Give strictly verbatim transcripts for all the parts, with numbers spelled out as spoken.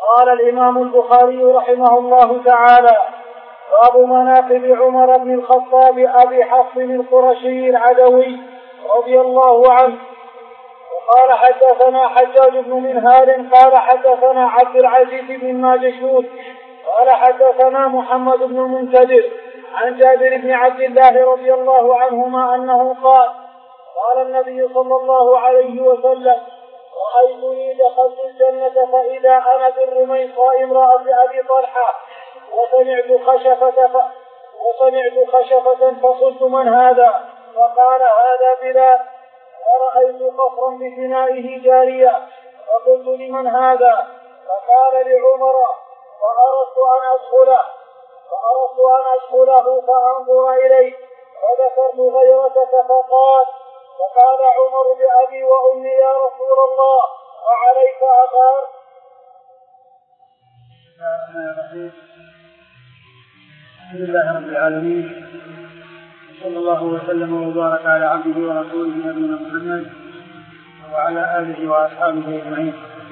قال الإمام البخاري رحمه الله تعالى: باب مناقب عمر بن الخطاب أبي حفص القرشي العدوي رضي الله عنه. وقال حدثنا حجاج بن منهال قال حدثنا عبد العزيز بن ماجشون قال حدثنا محمد بن المنكدر عن جابر بن عبد الله رضي الله عنهما أنه قال: قال النبي صلى الله عليه وسلم: رأيتني دخلت الجنة فإذا أنا بالرميصاء امرأة أبي طلحة وسمعت خشفة ف... وسمعت خشفة فقلت: من هذا؟ فقال: هذا بلال. ورأيت قصرا بفنائه جارية فقلت: لمن هذا؟ فقال: لعمر. فأردت أن أدخله فأردت أن أدخله فأنظر إليه فذكرت غيرتك فقال فقال عمر: بأبي وأمي يا رسول الله، وعليك أغار؟ الحمد لله رب العالمين، صلى الله وسلم وبارك على عبده ورسوله نبينا محمد وعلى آله وأصحابه أجمعين.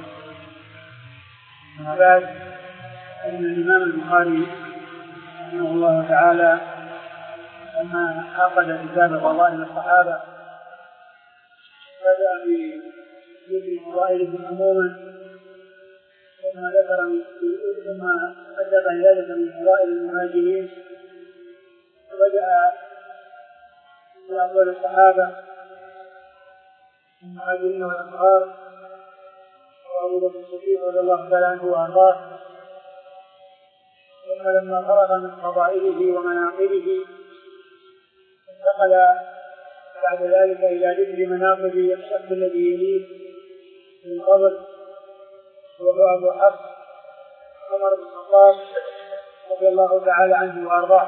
أما بعد، أن الإمام البخاري رحمه الله تعالى لما عقد كتاب فضائل الصحابة بدأ بذكر فضائلهم عموما، ثم ذكر ثم أدب ذلك من فضائل المهاجرين، وبدأ بأفضل الصحابة المهاجرين والأنصار وأبو بكر الصديق رضي الله تعالى عنه وأرضاه. ثم لما فرغ من فضائله ومناقبه انتقل بعد ذلك إلى ذكر مناقب الشخص الذي يليه من قبل، وهو أبو حفص عمر بن الخطاب رضي الله تعالى عنه وأرضاه.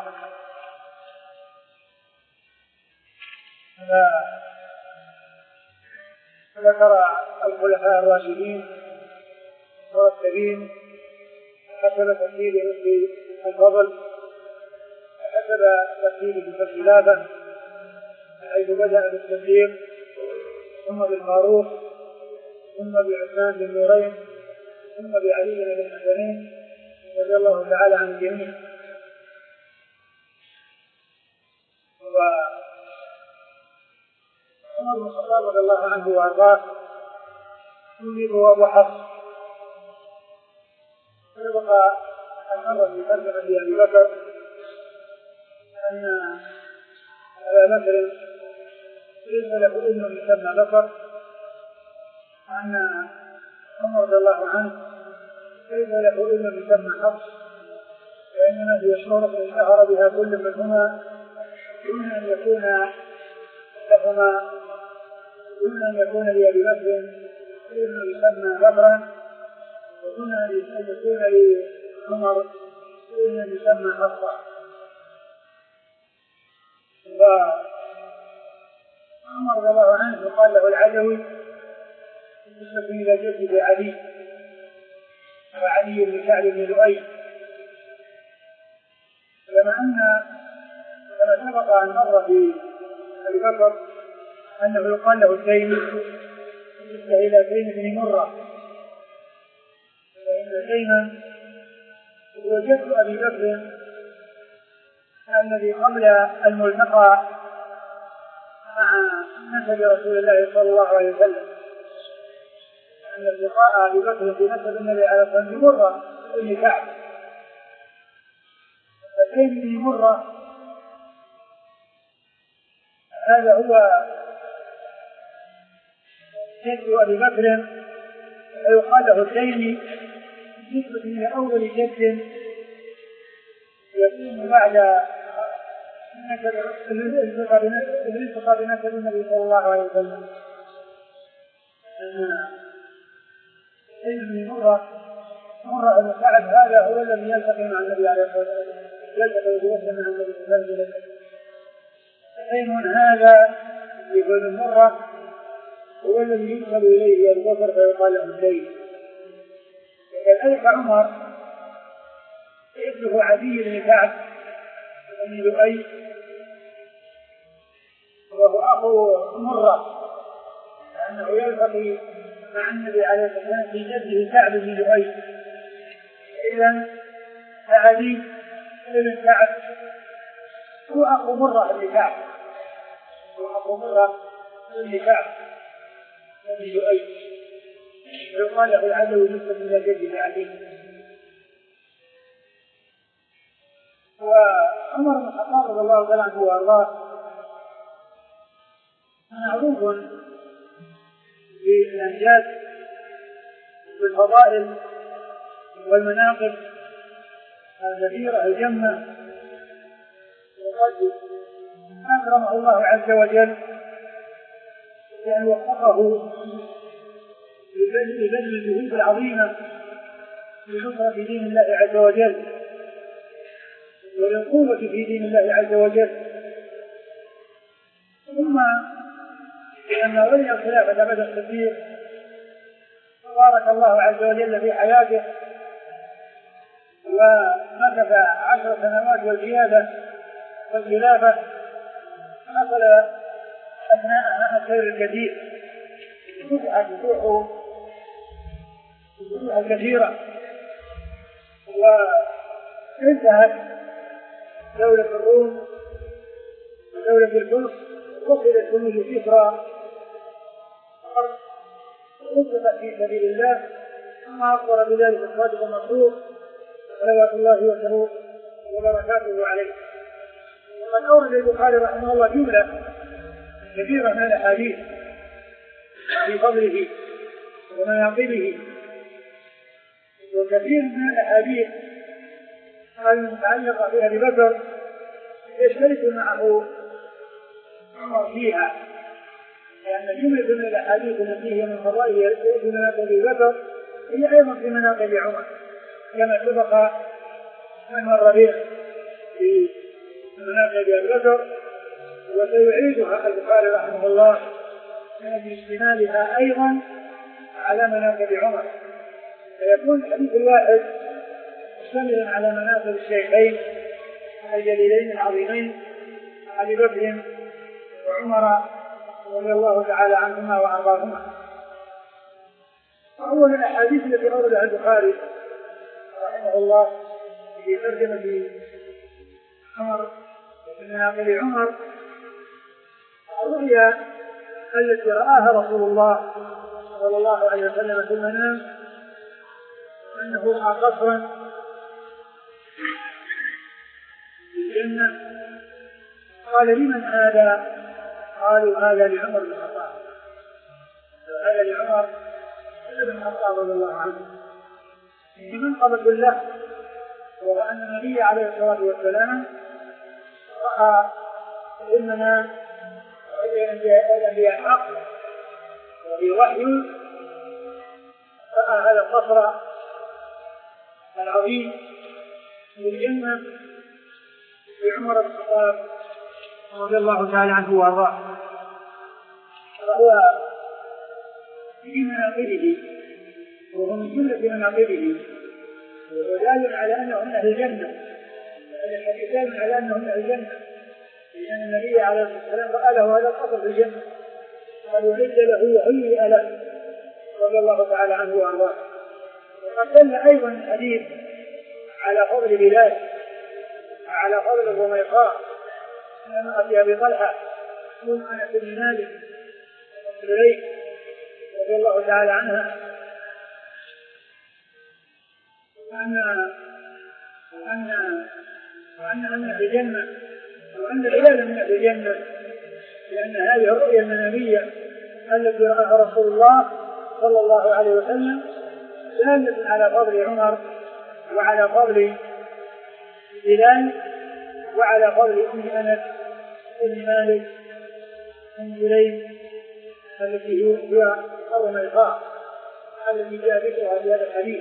فذكر الخلفاء الراشدين والمرتبين حسب ترتيبهم في الفضل، حسب ترتيبهم في الخلافة، حيث بدأ بالصديق ثم بالفاروق ثم بعثمان بن نورين ثم بعلي بن الحسنين رضي الله تعالى عن الجميع. وعمر بن الخطاب رضي الله عنه وارضاه سمي ابو حفص، سبق ان مر في ترجمه ابي بكر ان ابا بكر ليس له ابن يسمى بكر، وان عمر رضي الله عنه ليس له ابن يسمى حفص، وانما هي شهرة اشتهر بها كل منهما دون ان يكون لهما دون ان يكون لابي بكر ابن يسمى بكرا، ودون ان يكون لعمر ابن يسمى حفصا. وعمر رضي الله عنه يقال له العدوي بالنسبة إلى جده علي، وعلي بن سعد بن لؤي، كما أن كما سبق أن مر في أبي بكر أنه يقال له التيمي بالنسبة إلى تيم بن مرة، فإن تيما هو جد أبي بكر الذي قبل الملتقى مع نسب رسول الله صلى الله عليه وسلم، أن اللقاء أبي بكر في نسب النبي عليه الصلاة والسلام مرة بن كعب، فكيف بن مرة هذا هو جد أبي بكر، ويقال له التيمي بالنسبة إلى أول جد يكون بعد الالتقاء بنسب النبي صلى الله عليه وسلم. أن مرة مرة بن سعد هذا هو الذي يلتقي مع النبي عليه الصلاة والسلام، يلتقي بوجه مع النبي صلى الله عليه وسلم. حين هذا يقول مرة هو الذي يدخل إليه أبو بكر فيقال له الزيد. كذلك عمر ابنه عدي بن كعب بن لؤي وهو أخو مرة، لأنه يلتقي مع النبي عليه الصلاة والسلام في جده كعب بن لؤي إذن عدي بن كعب هو أخو مرة بن كعب هو أخو مرة بن كعب بن لؤي يقال له العدوي نسبة إلى جده علي. وعمر بن الخطاب رضي الله تعالى عنه وأرضاه معروف بالأنجاز والفضائل والمناقب الكبيرة الجمة، وقد أكرمه الله عز وجل بأن وفقه لبذل الجهود العظيمة لنصرة دين الله عز وجل وللقوة في دين الله عز وجل. ثم لما ولي الخلافة بعد الصديق بارك الله عز وجل في حياته ومكث عشر سنوات والزيادة والخلافة، حصل أثناءها الخير الكثير، فتحت فتوحه فتوحا كثيرة، وانتهت دولة الروم ودولة الفرس وصلت جنود كسرى وقفت في سبيل الله، كما أخبر بذلك الصادق المنصور صلوات الله وسلامه وبركاته عليه. وقد أورد البخاري رحمه الله جملة كثيرة من الأحاديث في فضله ومناقبه، وكثير من الأحاديث المتعلقة بأبي بكر يشترك معه عمر فيها، لأن جملة من الأحاديث التي هي من فضائل في مناقب أبي بكر هي أيضا في مناقب عمر، كما سبق من مر به في مناقب أبي بكر، وسيعيدها البخاري رحمه الله من اشتمالها أيضا على مناقب عمر، فيكون الحديث الواحد مشتملا على مناقب الشيخين الجليلين العظيمين أبي بكر وعمر رضي الله تعالى عنهما وأرضاهما. وهو من الأحاديث التي أوردها البخاري رحمه الله في ترجمة عمر وفي مناقب عمر الرؤيا التي رآها رسول الله صلى الله عليه وسلم في المنام أنه رأى قصرا في الجنة، قال لمن هذا؟ قالوا هذا لعمر بن الخطاب، هذا لعمر بن الخطاب رضي الله عنه في منقبة له، وهو أن النبي عليه الصلاة والسلام رأى في المنام الأنبياء حق وفي وحي، رأى هذا القصر العظيم في الجنة في عمر بن الخطاب رضي الله تعالى عنه وارضاه، وهو في مناقبه وهو من جملة مناقبه، ودال على أنه من أهل الجنة، هذا الحديث دال على أنه من أهل الجنة، لأن النبي عليه الصلاة والسلام رأى له هذا القصر في الجنة قد أعد له وهيئ له رضي الله تعالى عنه وارضاه. وقد دل أيضا الحديث على فضل بلال وعلى فضل الرميقاء امرأة أبي طلحة ثم أنس بن مالك وسليم رضي الله تعالى عنها، وأن وأن وأن من أهل الجنة وأن بلال من أهل الجنة، لأن هذه الرؤيا المنامية التي رآها رسول الله صلى الله عليه وسلم دالة على فضل عمر وعلى فضل بلال وعلى فضل أم أنس بن مالك بن سليم التي هي الرميقاء التي جاء ذكرها في هذا الحديث.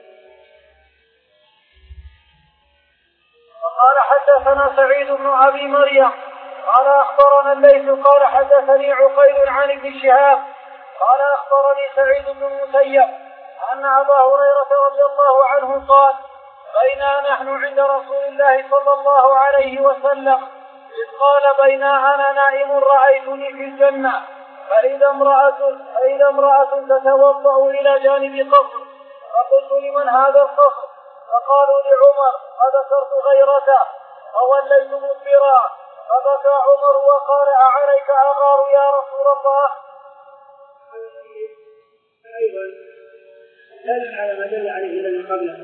وقال حدثنا سعيد بن أبي مريم قال أخبرنا الليث قال حدثني عقيل عن ابن شهاب قال أخبرني سعيد بن المسيب أن أبا هريرة رضي الله عنه قال بينا نحن عند رسول الله صلى الله عليه وسلم إذ قال بينا أنا نائم رأيتني في الجنة فإذا امرأة, فإذا امرأة تتوضأ إلى جانب قصر، فقلت لمن هذا القصر؟ فقالوا لعمر أذكرت غيرته أو الليل مدبرا، فبكى عمر وقال أعليك أغار يا رسول الله. أيضا دل على ما دل عليه الذي قبله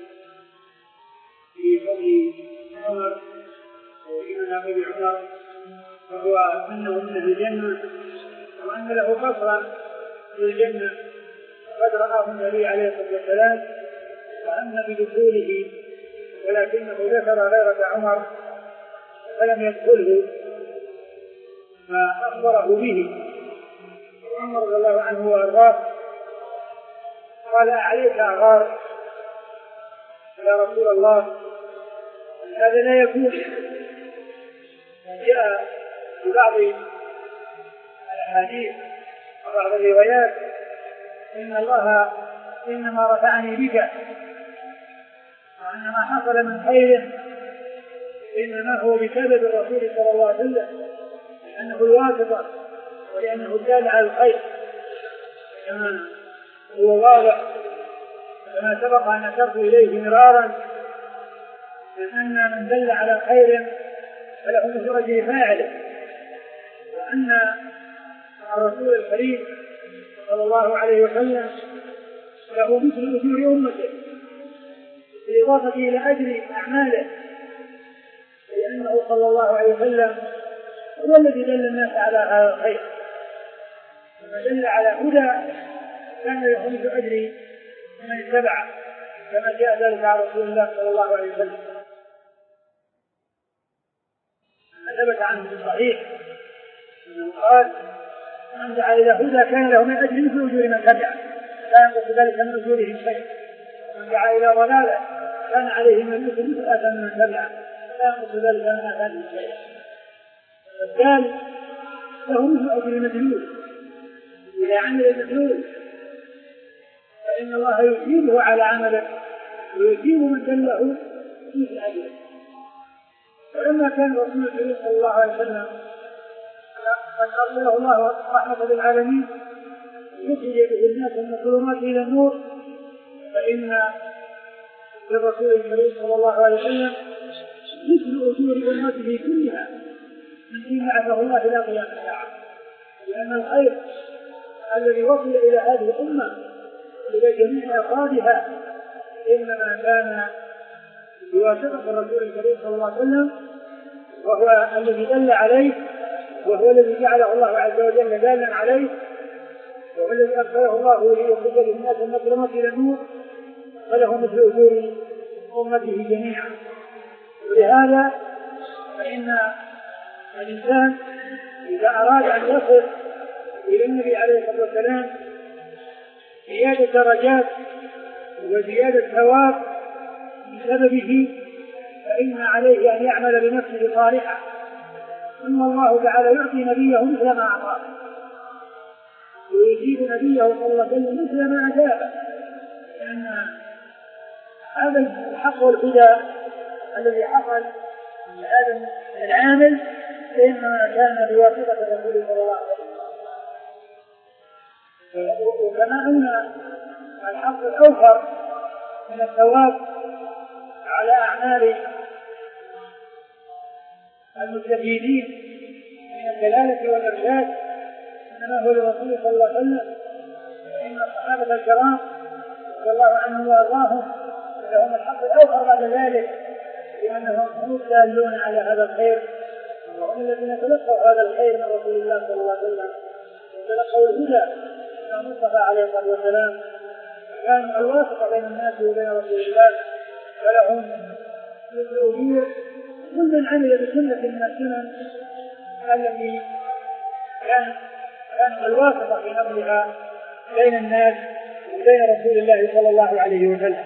في قول عمر وفي مناقب عمر، وهو أنه من الجنة وأن له قصرا في الجنة قد رآه النبي عليه الصلاة والسلام وأن بدخوله، ولكنه ذكر غيرة عمر فلم يدخله فأخبره به. عمر رضي الله عنه وأرضاه قال أعليك أغار يا رسول الله، هذا لا يكون. جاء في بعض الأحاديث وبعض الروايات إن الله إنما رفعني بك، وأن ما حصل من خير إنما هو بسبب الرسول صلى الله عليه وسلم، لأنه الواسطة ولأنه الدال على الخير، كما هو واضح كما سبق أن أشرت إليه مرارا أن من دل على خير فله مثل أجر فاعله، وأن الرسول الكريم صلى الله عليه وسلم له مثل أجور أمته بالإضافة إلى أجر أعماله، لأنه صلى الله عليه وسلم هو الذي دل الناس على هذا الخير، ومن دل على هدى كان له مثل أجر من اتبعه، كما جاء ذلك على رسول الله صلى الله عليه وسلم. ثبت عنه في الصحيح أنه قال من دعا إلى هدى كان له من أجر مثل أجور من تبعه، لا ينقص ذلك من أجورهم شيء، ومن دعا إلى ضلالة كان عليه من مثل مثل آثام من تبعه، لا ينقص ذلك من آثامهم شيء. فالتالي له مثل أجر المدلول، إذا عمل المدلول فإن الله يثيبه على عمله ويثيب من دله مثل أجره. ولما كان رسول الله صلى الله عليه وسلم قد أرسله الله رحمة للعالمين يخرج به الناس من الظلمات إلى النور، فإن للرسول الكريم صلى الله عليه وسلم مثل أجور أمته كلها من حين بعثه الله إلى قيام الساعة، لأن الخير الذي وصل إلى هذه الأمة إلى جميع أفرادها إنما كان بواسطة الرسول الكريم صلى الله عليه وسلم، وهو الذي دل عليه، وهو الذي جعله الله عز وجل دالا عليه، وهو الذي أرسله الله ليخرج للناس من الظلمات إلى النور، فله مثل أجور أمته جميعا. ولهذا فإن الإنسان إذا أراد أن يصل إلى النبي عليه الصلاة والسلام زيادة درجات وزيادة ثواب بسببه فإن عليه أن يعمل بنفسه صالحا، ثم الله تعالى يعطي نبيه مثل ما أعطاه، ويجيب نبيه صلى الله عليه وسلم مثل ما أجابه، لأن هذا الحق والهدى الذي حصل لهذا العامل إنما كان بواسطة الرسول صلى الله عليه وسلم. وكما أن الحق الأوفر من الثواب على أعمال المستفيدين من الدلالة والإرشاد إنما هو للرسول صلى الله عليه وسلم، فإن الصحابة الكرام رضي الله عنهم وأرضاهم لهم الحق الأوفر بعد ذلك، لأنهم هم الدالون على هذا الخير، وهم الذين تلقوا هذا الخير من رسول الله صلى الله عليه وسلم وتلقوا الهدى من المصطفى عليه الصلاة والسلام، كانوا الواسطة بين الناس وبين رسول الله، فلهم مثل أجور كل من عمل بسنة من السنن التي كان كان الواسطة في نقلها بين الناس وبين رسول الله صلى الله عليه وسلم.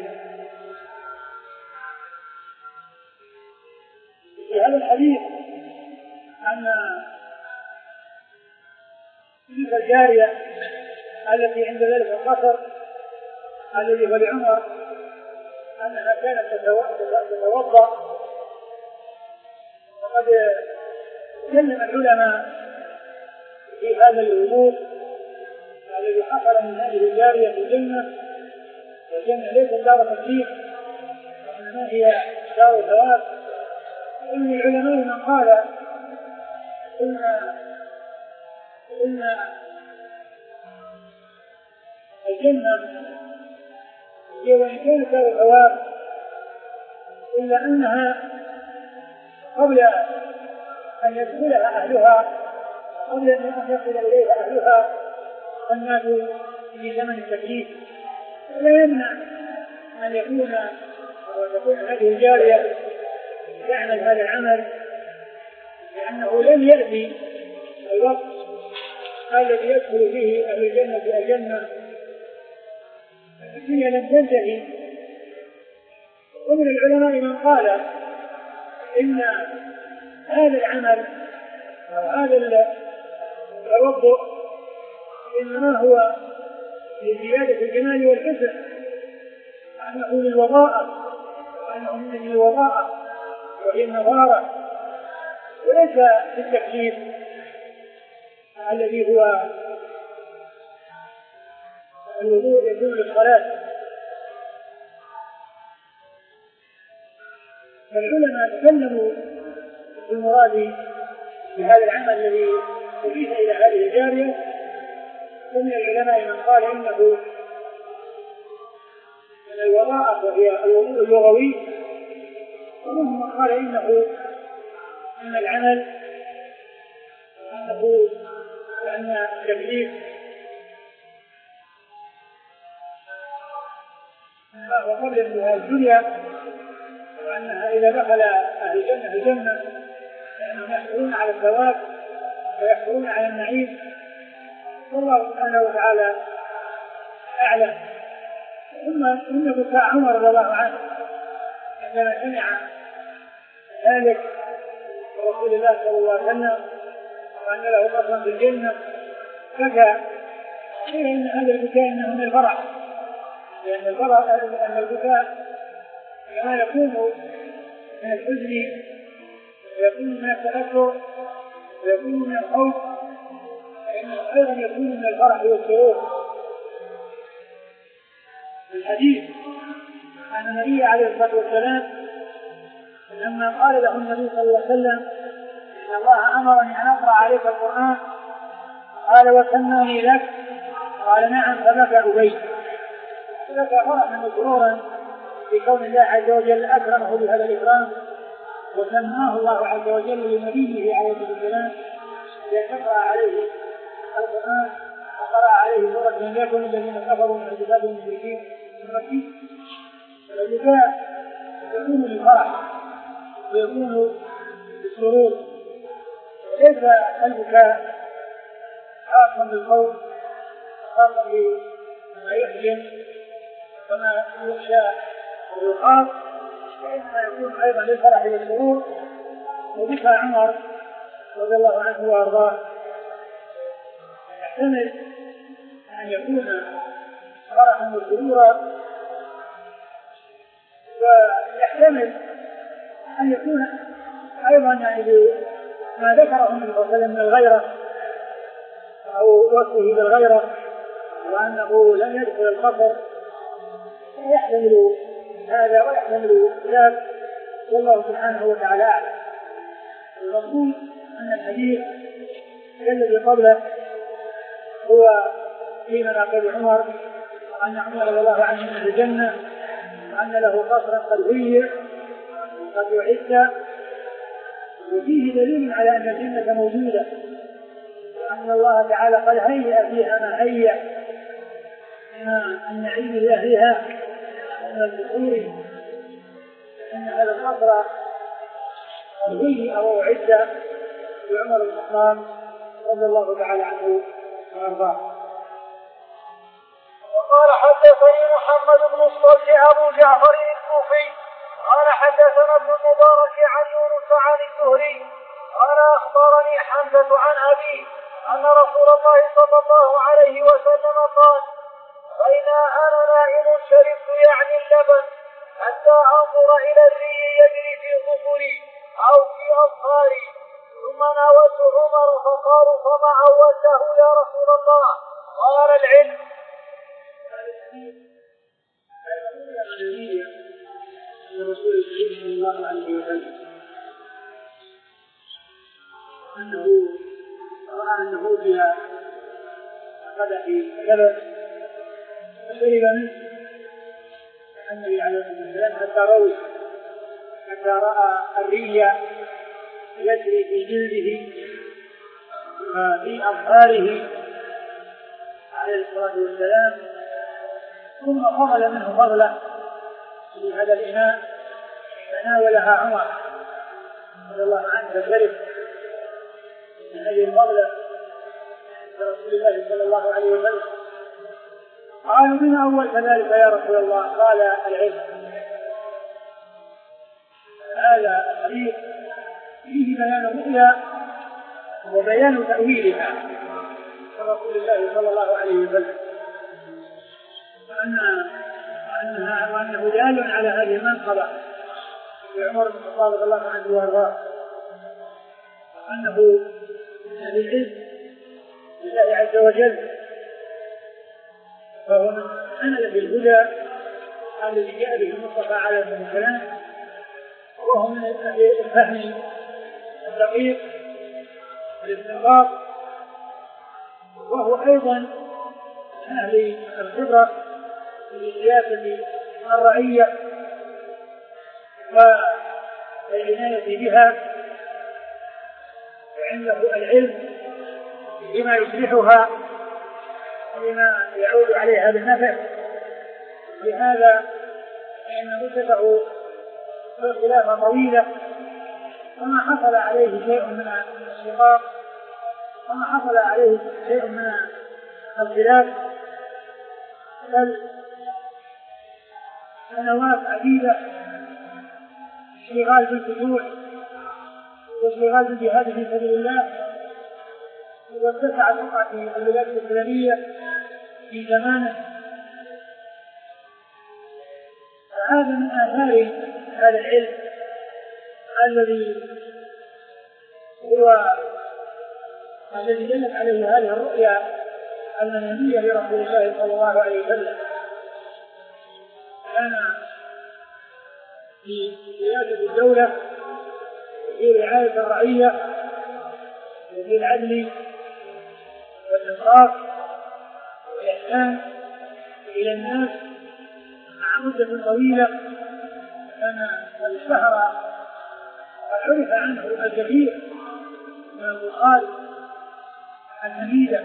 في هذا الحديث أن تلك الجارية التي عند ذلك القصر الذي هو لعمر أنها كانت تتوضأ، وقد تكلم العلماء في هذا الأمور الذي حصل من هذه الجارية في الجنة، والجنة ليست دار تكليف ما هي دار الثواب؟ إن العلماء من قال إن إن الجنة هي وإن كانت دار الثواب إلا أنها قبل أن يدخلها أهلها قبل أن يصل إليها أهلها الناس في زمن التكليف، لا يمنع أن يكون أو تكون هذه الجارية تعمل هذا العمل، لأنه لم يأتي الوقت الذي يدخل فيه أهل الجنة في الجنة، الدنيا لم تنتهي. ومن العلماء من قال إن هذا العمل أو هذا التوضؤ إنما هو لزيادة الجمال والحسن، أنه للوضاءة وأنه من الوضاءة وهي النظارة، وليس للتكليف الذي هو الوضوء يكون للصلاة. فالعلماء تكلموا في المراد بهذا العمل الذي أضيف إلى هذه الجارية، ومن العلماء من قال إنه من الوضاءة وهي الوضوء اللغوي، ومنهم من قال إنه من العمل أنه لأن التكليف وقبل انتهاء الدنيا، وأنها إذا دخل أهل الجنة الجنة فإنهم يحصلون على الثواب ويحصلون على النعيم، والله سبحانه وتعالى أعلم. ثم إن بكاء عمر رضي الله عنه عندما سمع ذلك رسول الله صلى الله عليه وسلم وأن له فضلا في الجنة بكى، قيل إن هذا البكاء إنه من الفرح، لأن الفرح أن البكاء كما يكون من الحزن ويكون من التأثر ويكون من الخوف، فإنه أيضا يكون من الفرح والسرور. في الحديث عن النبي عليه الصلاة والسلام لما قال له النبي صلى الله عليه وسلم إن الله أمرني أن أقرأ عليك القرآن، قال وسماني لك، قال نعم، فبكى أبي، فبكى فرحا مسرورا بكون الله عز وجل أكرمه بهذا الإكرام، وسماه الله عز وجل لنبيه عليه الصلاة والسلام ليقرأ عليه القرآن، وقرأ عليه سورة لم يكن الذين كفروا من الكتاب والمشركين من مكة. فالبكاء يكون للفرح ويكون للسرور، وليس البكاء خاصا بالخوف خاصا بما يحزن وما يخشى ويخاف، وإنما يكون أيضا للفرح والسرور. وبكى عمر رضي الله عنه وأرضاه يحتمل أن يكون فرحا وسرورا، ويحتمل أن يكون أيضا يعني ما ذكره النبي صلى الله عليه وسلم من الغيرة أو وصفه بالغيرة وأنه لم يدخل القصر، يحتمل هذا ويحتمل ذاك، والله سبحانه وتعالى أعلم. المقصود أن الحديث الذي قبله هو في مناقب عمر، وأن عمر رضي الله عنه من الجنة، وأن له قصرا قد هيئ وقد أعد، وفيه دليل على أن الجنة موجودة، وأن الله تعالى قد هيئ فيها ما هيئ من النعيم لأهلها ومن الذكور، أن هذا القصر قد هيئ وأعد لعمر بن الخطاب رضي الله تعالى عنه وأرضاه. وقال حدثني محمد بن الصالح أبو جعفر الكوفي قال حدثنا ابن المبارك عن يونس عن الزهري قال أخبرني حمزة عن أبي أن رسول الله صلى الله عليه وسلم قال بين أنا نائم شربت يعني اللبن حتى أنظر إلى الري يجري في ظفري أو في أظهاري، ثم ناولت عمر فقالوا فما أولته يا رسول الله؟ قال العلم. الرسول صلى الله عليه وسلم أنه رأى أنه أوتي قدح كبد فشرب منه النبي عليه الصلاة والسلام حتى روي حتى رأى الري يجري في جلده وفي أظهاره عليه الصلاة والسلام، ثم فضل منه فضلة في هذا الإناء تناولها عمر رضي الله عنه فشرب من هذه الفضلة لرسول الله صلى الله عليه وسلم. قالوا من أول كذلك يا رسول الله؟ قال العلم. هذا الحديث فيه بيان الرؤيا وبيان تأويلها رسول الله صلى الله عليه وسلم، وأنها وأنه دال على هذه المنقبة لعمر بن الخطاب رضي الله عنه وارضاه، وأنه بالعز لله عز وجل، فهو من حمل بالهدى الذي جاء به المصطفى عليه الصلاة والسلام، وهو من الفهم الدقيق والاستنباط، وهو أيضا من أهل الخبرة في سياسة الرعية والعناية بها، وعنده العلم بما يصلحها وبما يعود عليها بالنفع. لهذا فإن مدته خلافة طويلة، وما حصل عليه شيء من الشقاق وما حصل عليه شيء من الخلاف، بل سنوات عديدة اشتغال بالفتوح واشتغال بالجهاد في سبيل الله، واتسع الوقع في البلاد الإسلامية في زمانه. هذا من آثار هذا العلم الذي هو الذي دلت عليه هذه الرؤيا المنامية لرسول الله صلى الله عليه وسلم. كان في سياسة الدولة وفي رعاية الرعية وفي العدل والإنصاف والإحسان إلى الناس مع مدة طويلة، كان قد اشتهر وعرف عنه الكثير من الألقاب الحميدة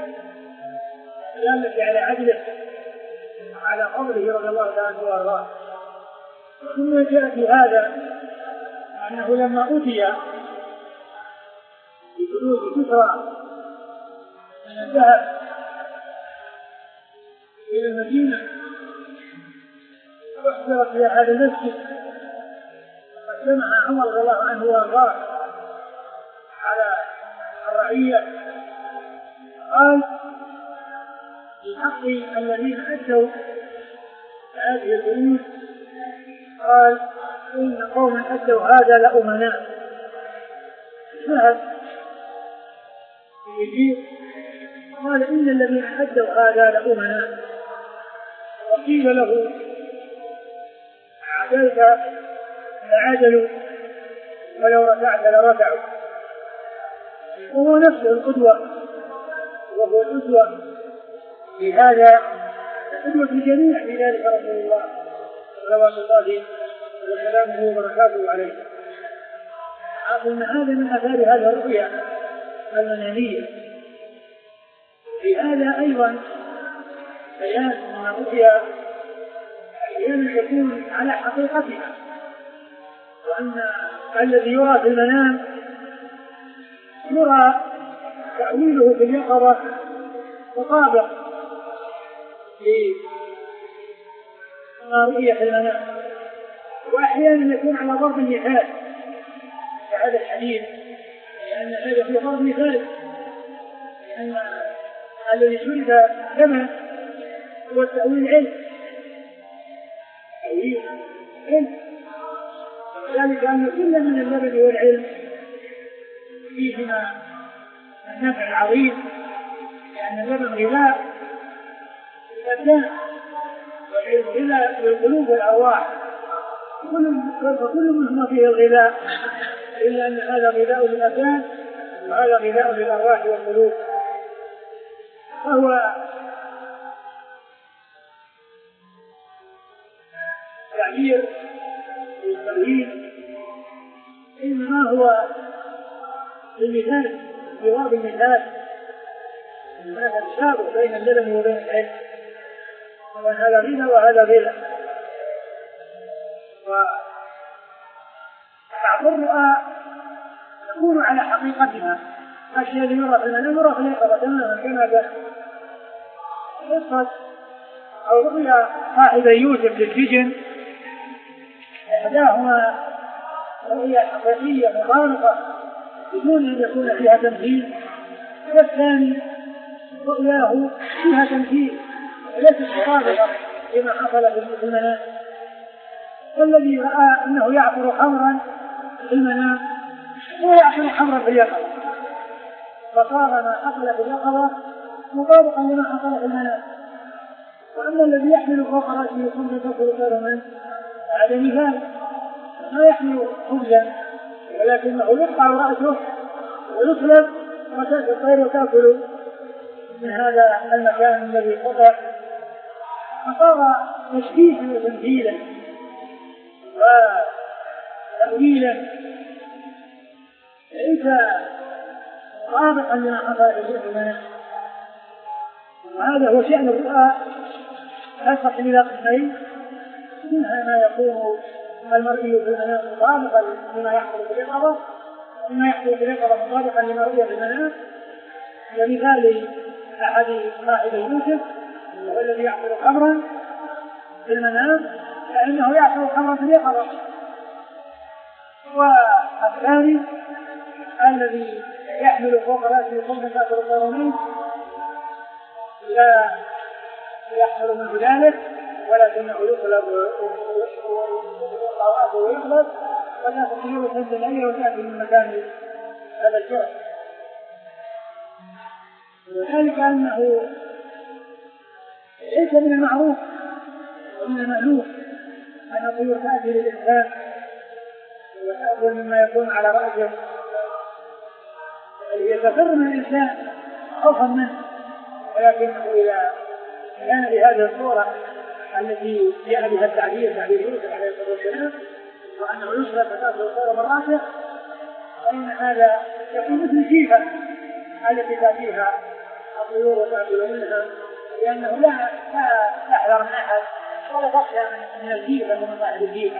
الدالة على عدله وعلى فضله رضي الله عنه وارضاه. ثم جاء في هذا أنه لما أوتي بجنود كسرى من الذهب إلى المدينة واحضرت إلى هذا المسجد، فاجتمع عمر رضي الله عنه وارضاه على الرعية، قال في حق الذين أدوا هذه الجنود، قال إن قوما أدوا هذا لأمناء. شهد يجيب قال إن الذين أدوا هذا لأمناء، وقيل له عدلت لعدلوا ولو رفعت لرفعوا. وهو نفسه القدوة، وهو القدوة في هذا، القدوة الجميع في ذلك رسول الله صلوات الله وسلامه وبركاته عليه. أظن هذا من آثار هذه الرؤيا المنامية. في هذا أيضا بيان أن الرؤيا أحيانا تكون على حقيقتها، وأن الذي يرى في المنام يرى تأويله في اليقظة مطابق لما رؤي في المنام، وأحيانا يكون على ضرب المثال كهذا الحديث، لأن هذا في ضرب مثال، لأن الذي شرب دما هو التأويل علم، تأويل علم، وذلك أن كل من اللبن والعلم فيهما النفع العظيم، لأن اللبن غذاء للأبدان والعلم غذاء للقلوب والأرواح، فكل منهما فيه الغذاء، إلا أن هذا غذاء للأبدان وهذا غذاء للأرواح والقلوب. فهو تعبير للتوحيد، إنما هو المثال جواب المثال، هناك تشابه بين اللبن وبين العلم، وهذا غنى وهذا غنى. وبعض الرؤى تكون على حقيقتها، أشياء يرى في المنام يرى في اليقظة تماما كما جاء قصة أو رؤيا صاحب يوسف للسجن، إحداهما رؤيا حقيقية مطابقة بدون أن يكون فيها تمثيل، والثاني رؤياه فيها تمثيل وليست مطابقة لما حصل في المنام. والذي رأى أنه يعصر خمرا في المنام هو يعصر خمرا في اليقظة، فصار ما حصل في اليقظة مطابقا لما حصل في المنام. وأما الذي يحمل فوق رأسه خمسة تأكل خير منه هذا مثال، ما يحمل خبزا ولكنه يقطع رأسه ويصلب وتأكل الطير وتأكل من هذا المكان الذي قطع، فصار تشبيها وتمثيلا وتأويلا ليس طابقا لما حصل في المنام. وهذا هو شأن الرؤى ينقسم إلى قسمين، منها ما يكون المرئي في المنام مطابقا لما يحصل في اليقظة، وما يحصل في اليقظة مطابقا لما رؤي في المنام. كمثال أحد صاحب يوسف والذي يحصل خمرا في المنام فإنه يحصل خمرا في اليقظة. والثاني الذي يحمل فوق رأسه خمسة تأكل خير منه لا يحصل من ذلك ولكنه يطلب ويطلب ولا تطير حمد العير وتأتي من مكان هذا الجرح. وذلك أنه ليس من المعروف ومن المألوف أن الطيور تأتي للإنسان وتأكل مما يكون على رأسه، يتفر من الإنسان خوفا منه، ولكنه إذا كان بهذه الصورة التي جاء بها التعبير تعبير يوسف عليه الصلاة والسلام وأنه يشرب فتاة الخير مراسه، فإن هذا يكون مثل الجيفة التي تأتيها الطيور وتأكل منها، لأنه لا تحذر من أحد ولا تخشى من الجيفة ومن صاحب الجيفة.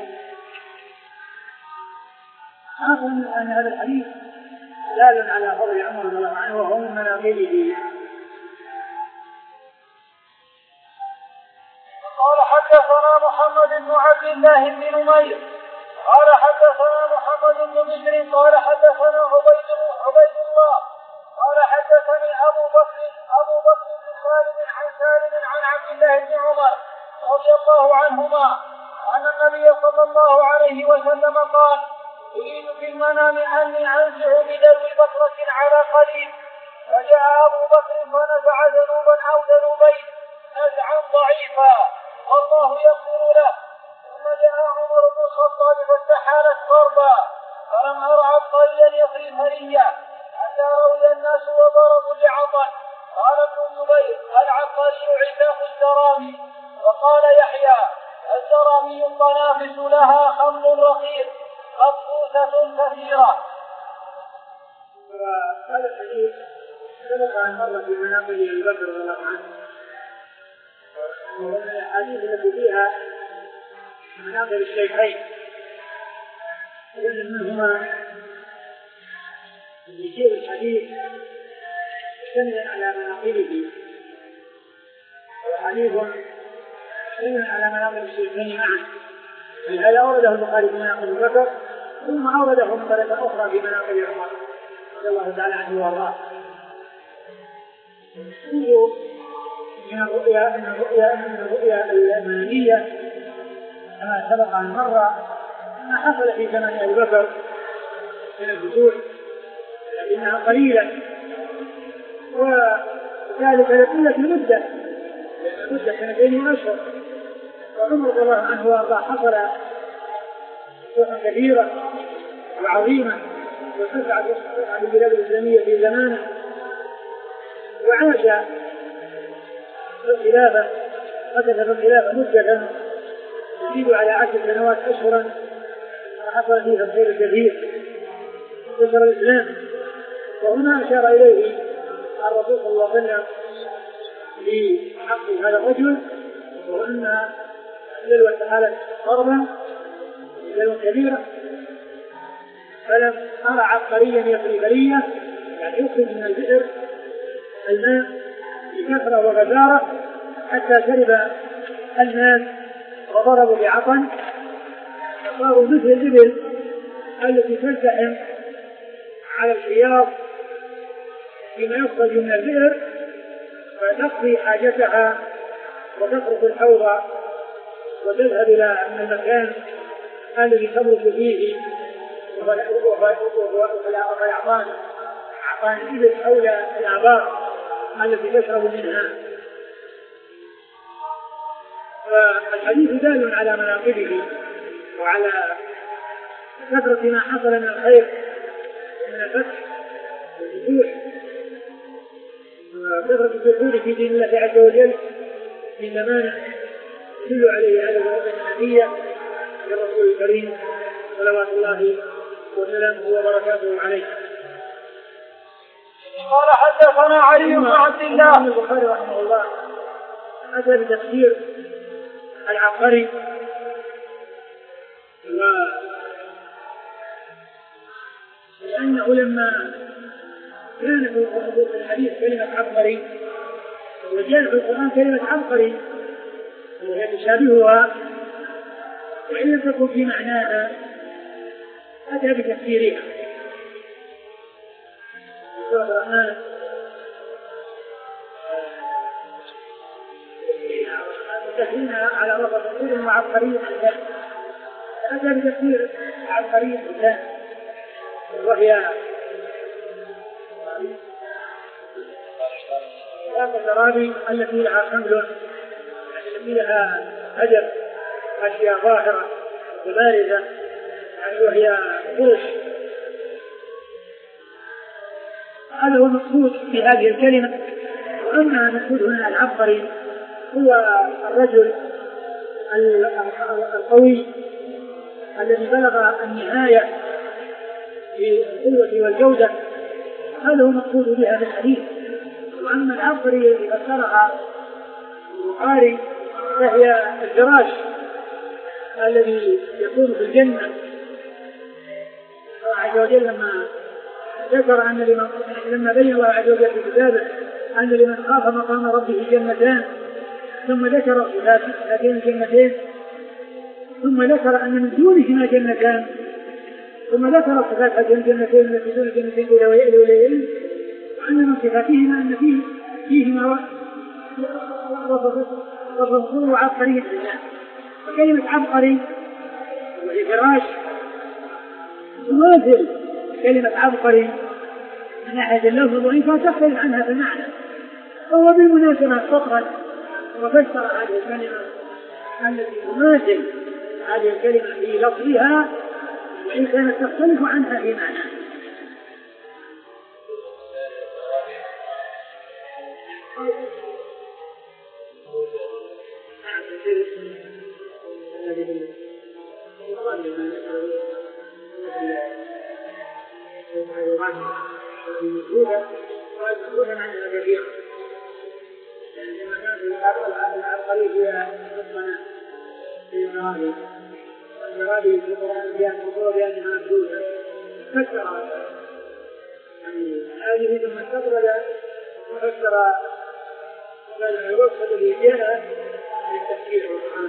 أظن أن هذا الحديث دال على فضل عمر رضي الله عنه وهو من مناقبه. قال حدثنا محمد بن عبد الله بن نمير قال حدثنا محمد بن بشر قال حدثنا عبيد عبيد الله قال حدثني ابو بكر ابو بكر بن خالد عن سالم عن عبد الله بن عمر رضي الله عنهما ان النبي صلى الله عليه وسلم قال: أريد في المنام أني أنزع بدلو بكرة على قليل، فجاء أبو بكر فنزع ذنوبا أو ذنوبين نزعا ضعيفا والله يغفر له، ثم جاء عمر بن الخطاب فاستحالت قربا فلم أرى عبقريا يقري فريا حتى روي الناس وضربوا لعطا. قال ابن جبير: العبقري عتاق الزرامي. وقال يحيى: الزرامي الطنافس لها خمر رقيق مبثوثة كثيرة. وهذا الحديث سبق أن مر في مناقب أبي بكر رضي الله عنه، ومن الأحاديث التي فيها مناقب الشيخين وجد منهما يشير الحديث مشتملا على مناقبه، وحديث مشتمل على مناقب الشيخين معا، هذا أورده البخاري في مناقب أبي بكر ثم أورده من طريقة أخرى في مناقب عمر رضي الله تعالى عنه وارضاه. من الرؤيا من الرؤيا من الرؤيا المنامية كما سبق أن مر ما حصل في زمن أبي بكر من الفتوح لكنها قليلة، وذلك لقلة المدة لأن المدة سنتين وأشهر، وعمر رضي الله عنه وارضاه حصل فتوحا كبيرة وعظيمة وفتحت عن البلاد الإسلامية في زمانه، وعاش في الخلافة مكث في الخلافة مدة تزيد على عشر سنوات أشهرا، وحصل فيها الخير الكثير انتشر الإسلام. وهنا أشار إليه الرسول صلى الله عليه وسلم بحق هذا الرجل، وأن الدلوة حالت ضربا دلوة كبيرة، فلم أرى عبقريا يفري برية يعني يخرج من البئر الماء بكثرة وغزارة حتى شرب الناس وضربوا بعطن فصاروا مثل الإبل التي تلتحم على الحياض فيما يخرج من البئر فتقضي حاجتها وتترك الحوض وتذهب إلى المكان الذي تبرك فيه وفيعطان عطان الإبل حول الآبار التي تشرب منها. فالحديث دال على مناقبه وعلى كثرة ما حصل من الخير من الفتح والفتوح وكثرة الدخول في دين الله عز وجل من زمانه يدل عليه هذا النبي للرسول الكريم صلوات الله وسلامه وبركاته عليه. قال حدثنا علي بن عبد الله. البخاري رحمه الله أتى بتفسير العبقري، لأنه لما كان في الحديث كلمة عبقري وجاء في القرآن كلمة عبقري وهي تشابهها وإن لم تكن في معناها أتى بتفسيرها. تفسيرها على وضع تفسير وعبقري الإنسان، أتى بتفسير عبقري الإنسان وهي الزرابي التي لها حمل التي لها هجر أشياء ظاهرة وبارزة يعني وهي فرش. هذا هو المقصود في هذه الكلمة. وأما المقصود هنا العبقري هو الرجل القوي الذي بلغ النهاية في القوة والجودة، هذا هو المقصود بها في الحديث. وأما العبقري الذي فسرها البخاري فهي الفراش الذي يكون في الجنة. الله عز وجل لما ذكر أن لمن لما بين الله عز وجل في كتابه أن لمن خاف مقام ربه جنتان، ثم ذكر هاتين الجنتين، ثم ذكر أن من دونهما جنتان، ثم ذكر صفات هاتين الجنتين التي دون الجنتين إلى ويأل ويأل، وأن من صفاتهما أن فيه فيهما وفصول وعبقري الإنسان. وكلمة عبقري وهي فراش تماثل كلمة عبقري من ناحية اللفظ وإن كانت تختلف عنها في المعنى. وهو بالمناسبة فقط وفسر هذه الكلمة التي تماثل هذه الكلمة في لفظها وإن كانت تختلف عنها في معنى. الزرابي في القرآن جاء مقول بأنها مبدوثة فسر هذه ثم استطرد وفسر الوصف الذي جاء للتفسير القرآن.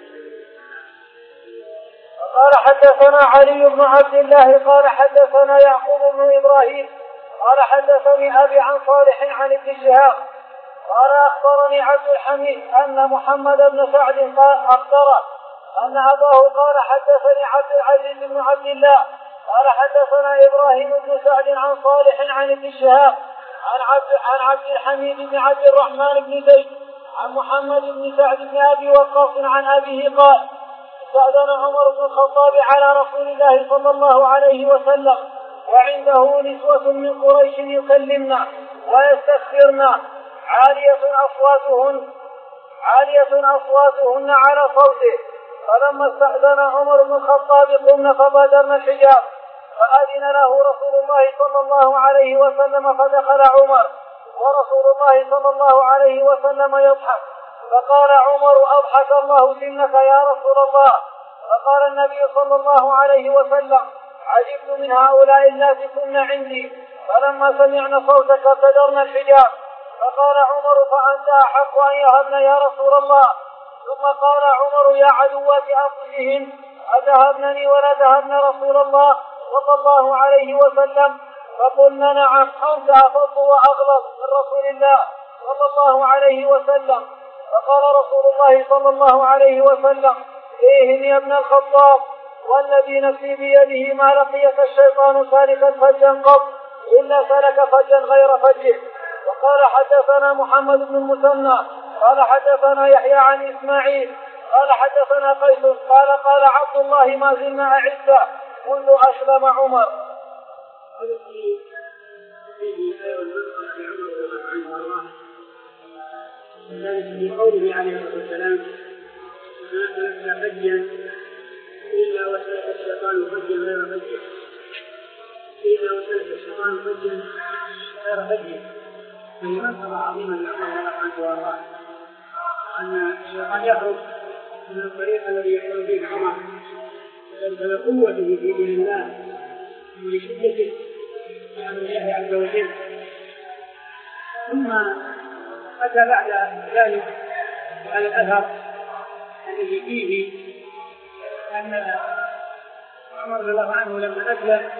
قال حدثنا علي بن عبد الله قال حدثنا يعقوب بن إبراهيم قال حدثني أبي عن صالح عن ابن شهاب قال أخبرني عبد الحميد أن محمد بن سعد قال أخبره أن أباه قال حدثني عبد العزيز بن عبد الله قال حدثنا إبراهيم بن سعد عن صالح عن ابن شهاب عن عبد, عن عبد الحميد بن عبد الرحمن بن زيد عن محمد بن سعد بن أبي وقاص عن أبيه قال استأذن عمر بن الخطاب على رسول الله صلى الله عليه وسلم وعنده نسوة من قريش يكلمن ويستكثرن عالية أصواتهن عالية أصواتهن على صوته. فلما استأذن عمر بن الخطاب قمن فبادرن الحجاب فأذن له رسول الله صلى الله عليه وسلم فدخل عمر ورسول الله صلى الله عليه وسلم يضحك. فقال عمر أضحك الله سنك يا رسول الله. فقال النبي صلى الله عليه وسلم عجبت من هؤلاء اللاتي كن عندي. فلما سمعن صوتك ابتدرن الحجاب. فقال عمر فأنت أحق أن يهبن يا رسول الله. ثم قال عمر يا عدوات أنفسهن أتهبنني ولا تهبن رسول الله صلى الله عليه وسلم؟ فقلنا نعم أنت أفض وأغلظ من رسول الله صلى الله عليه وسلم. فقال رسول الله صلى الله عليه وسلم فيهم يا ابن الخطاب والذي نفسي بيده ما لقيك الشيطان سالكا فجا قط إلا سلك فجا غير فجه. وقال حدثنا محمد بن المثنى قال حدثنا يحيى عن إسماعيل قال حدثنا قيس قال قال عبد الله ما زلنا أعزة منذ أسلم عمر. في قوله عليه الصلاة والسلام ما سلكنا فجا إلا وسلك الشيطان فجا غير فجه إلا وسلك الشيطان فجا غير فجه. من منصب عظيما لله عنه وارضاه أن الشيطان يخرج من الطريق الذي يخرج به عمر بسبب قوته في دين الله وشدته في أمر الله عز وجل. ثم أتى بعد ذلك على الأثر الذي فيه أن عمر رضي الله عنه لما أسلم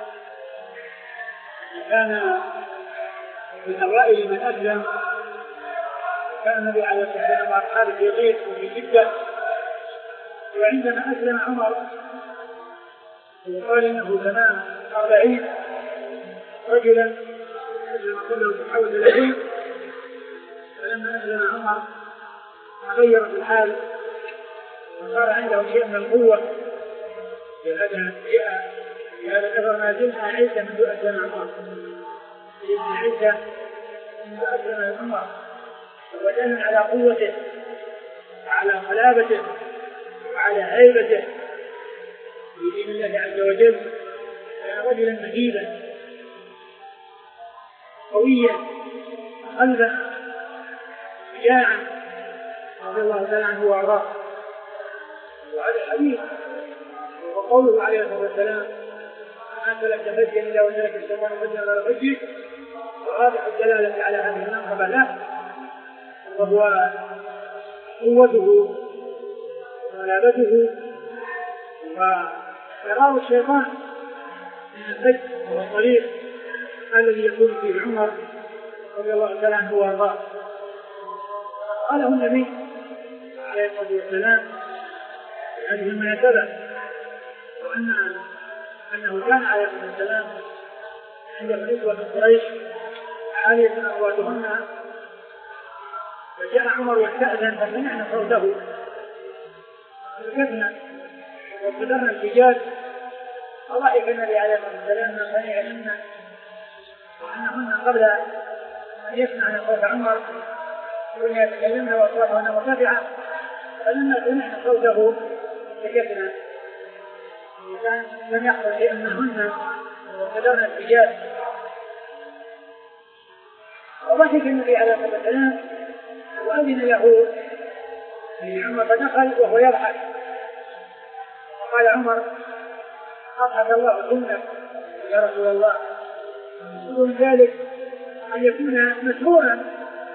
كان من الرأي من أسلم كان النبي عليه الصلاة والسلام وأصحابه في ضيق وفي شدة. وعندما أسلم عمر وقال إنه تمام أربعين رجلا أسلم كله تحول ثلاثين. فلما أسلم عمر تغيرت الحال وصار عنده شيء من القوة. لهذا جاء هذا الأثر ما زلنا عيسى منذ أسلم عمر ابن عيسى منذ أسلم عمر ودل على قوته وعلى صلابته وعلى هيبته في دين الله عز وجل. كان رجلا مهيبا قويا قلبا شجاعا رضي الله تعالى عنه وارضاه. وهذا الحديث وقوله عليه الصلاه والسلام ما سلك فجا الا وسلك الشيطان فجا غير فجه وواضح الدلاله على هذه المنقبه له وهو قوته وغلابته وفرار الشيطان من الفج والطريق الذي يكون فيه عمر رضي الله تعالى عنه وارضاه. قاله النبي عليه الصلاه والسلام في هذه المناسبه وان انه كان عليه الصلاه والسلام عنده نسوه من قريش عاليه اصواتهن فجاء عمر واستأذن فسمعنا صوته فسكتنا وابتدرنا الحجاج. فضحك النبي عليه الصلاه والسلام من سمع منا وانهن قبل ان يسمعن صوت عمر كن يتكلمن واصواتهن مرتفعه فلما سمعنا صوته سكتنا وكان لم يحصل شيء منهن وابتدرنا الحجاج. وضحك النبي عليه الصلاه والسلام وأذن له عمر فدخل وهو يضحك. قال عمر أضحك الله سنك يا رسول الله. يقول ذلك أن يكون مسرورا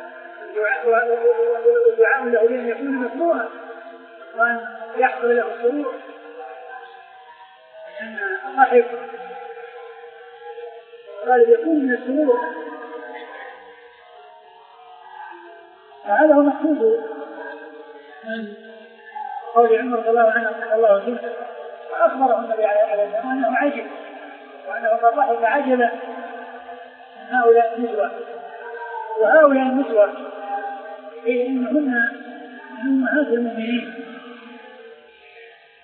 والدعاء له أن يكون مسرورا وأن يحصل له السرور لأن الضحك قال يكون من السرور. فهذا هو مقصود من قول عمر رضي الله عنه أضحك الله سنك. وأخبره النبي عليه الصلاة والسلام أنه عجب وأنه قد ضحك عجبا من هؤلاء النسوة. وهؤلاء النسوة إنهن من أمهات المؤمنين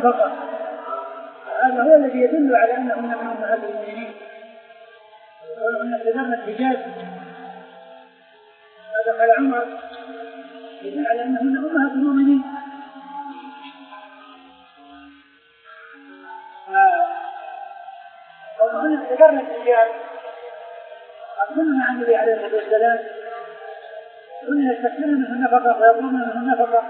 النفقة، هذا هو الذي يدل على أنهن من أمهات المؤمنين، وأن اعتذرن الحجاب هذا قال عمر يدل على أنهن أمهات المؤمنين. وأن اعتذرن الحجاب أقولنا عن النبي عليه الصلاة والسلام كنا يستكثرن من النفقة ويطلبن من النفقة،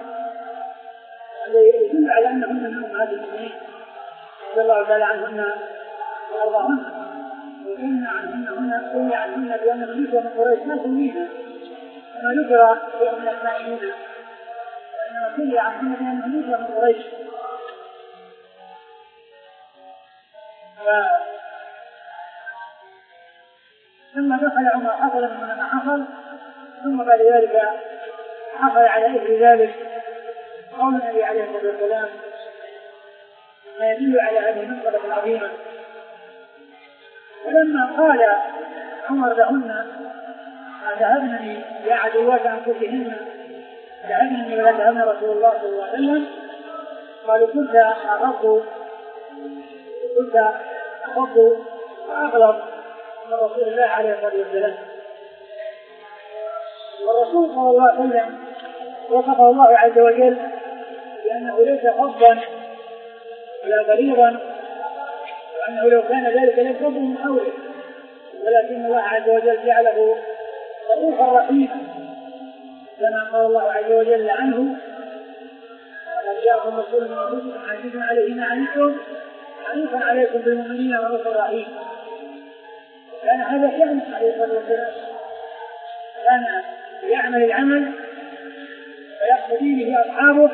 يدل على أنهن من أمهات المؤمنين رضي الله تعالى عنهن وأرضاهن، وإن عنهن هنا قل عنهن بأنهن نسوة من قريش ما سمينا كما ذكر في من أسمائهن، وإنما قل عنهن بأنهن نسوة من قريش. ثم دخل عمر حصل من ما حصل، ثم بعد ذلك حصل على إثر ذلك قول النبي عليه الصلاة والسلام ما يدل على هذه المنقبة العظيمة. ولما قال عمر لهن ذهبنني يا عدوات أنفسهن ذهبنني ولا ذهبن رسول الله صلى الله عليه وسلم، قالوا كنت أغض كنت أغض وأغلظ من رسول الله عليه الصلاة والسلام. والرسول صلى الله عليه وسلم وصفه الله عز وجل بأنه ليس فظا ولا غليظا، وأنه لو كان ذلك لفظ من حوله، ولكن الله عز وجل جعله رؤوفا رحيما كما قال الله عز وجل عنه وقد جاءكم رسول من انفسكم عزيز عليه ما عنتم حريص عليكم بالمؤمنين رؤوف رحيم. كان هذا شأنه عليه الصلاة والسلام، كان يعمل العمل ويقتدي به أصحابه